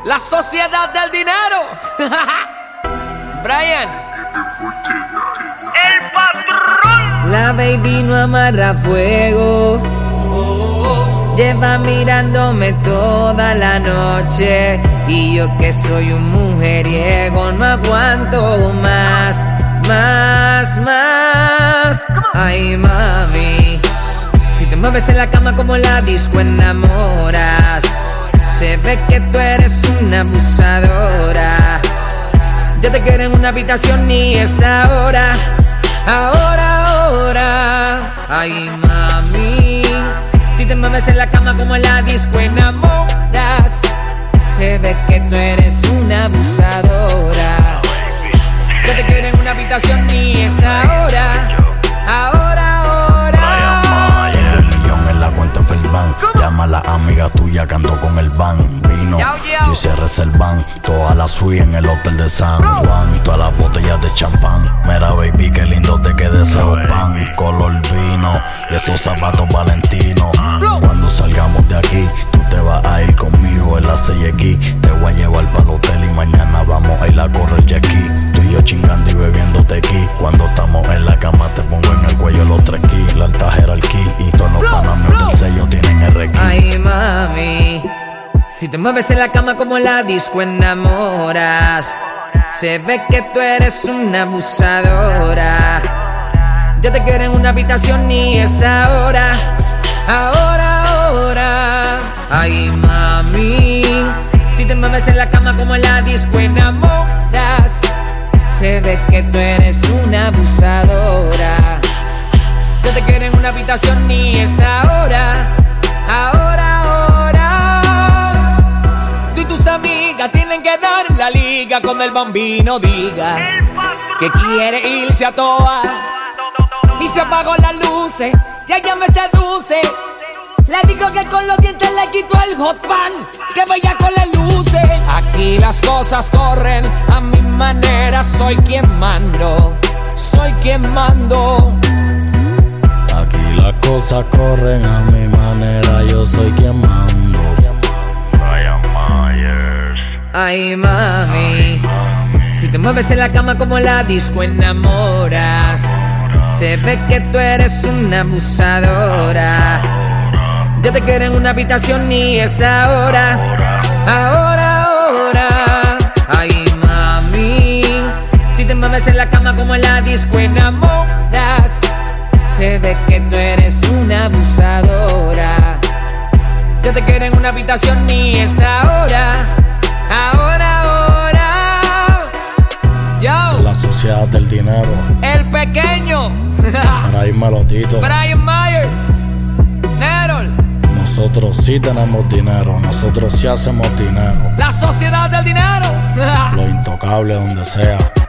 La sociedad del dinero. Brian. El patrón. La baby no amarra fuego. Lleva mirándome toda la noche. Y yo que soy un mujeriego no aguanto más. Ay mami, si te mueves en la cama como la disco enamoras. Se ve que tú eres una abusadora. Yo te quiero en una habitación y es ahora. Ay mami, si te mueves en la cama como la disco enamoras. Se ve que tú eres una abusadora. Yo te quiero en una habitación y es ahora. Tengo 1 millón en la cuenta Felban. Llama a la amiga tuya que ando con el van. Vino y se reservan toda la suite en el hotel de San Juan. Todas las botellas de champán. Mira baby, qué lindo te queda ese pan. Color vino y esos zapatos Valentino. Cuando salgamos de aquí, tú te vas a ir conmigo en la CX. Te voy a llevar para el hotel y mañana vamos a ir a correr jet ski. Tú y yo chingando y bebiendo tequí. Cuando estamos en la cama te pongo en el cuello los 3 keys. La alta jerarquía y todos los panameos del sello tienen RQ. Ay mami, si te mueves en la cama como la disco enamoras. Se ve que tú eres una abusadora. Yo te quiero en una habitación y es ahora. Ay mami, si te mueves en la cama como la disco enamoras. Se ve que tú eres una abusadora. Yo te quiero en una habitación y es ahora. Tú y tus amigas tienen que dar la liga cuando el bambino diga que quiere irse a toa. Y se apagó las luces, ya ella me seduce. Le digo que con los dientes le quito el hot pan, que vaya con las luces. Aquí las cosas corren a mi manera, soy quien mando. Aquí las cosas corren a mi manera, yo soy quien mando. Brian Myers. Ay mami, si te mueves en la cama como la disco enamoras. Se ve que tú eres una abusadora. Yo te quiero en una habitación y es ahora. Ay mami, si te mueves en la cama como la disco enamoras. Se ve que tú eres una abusadora. Yo te quiero en una habitación y es ahora. Yo, La sociedad del dinero. el pequeño. Para ir malotito. Brian Myers. Nerol. Nosotros sí tenemos dinero, nosotros sí hacemos dinero. La sociedad del dinero. Lo intocable donde sea.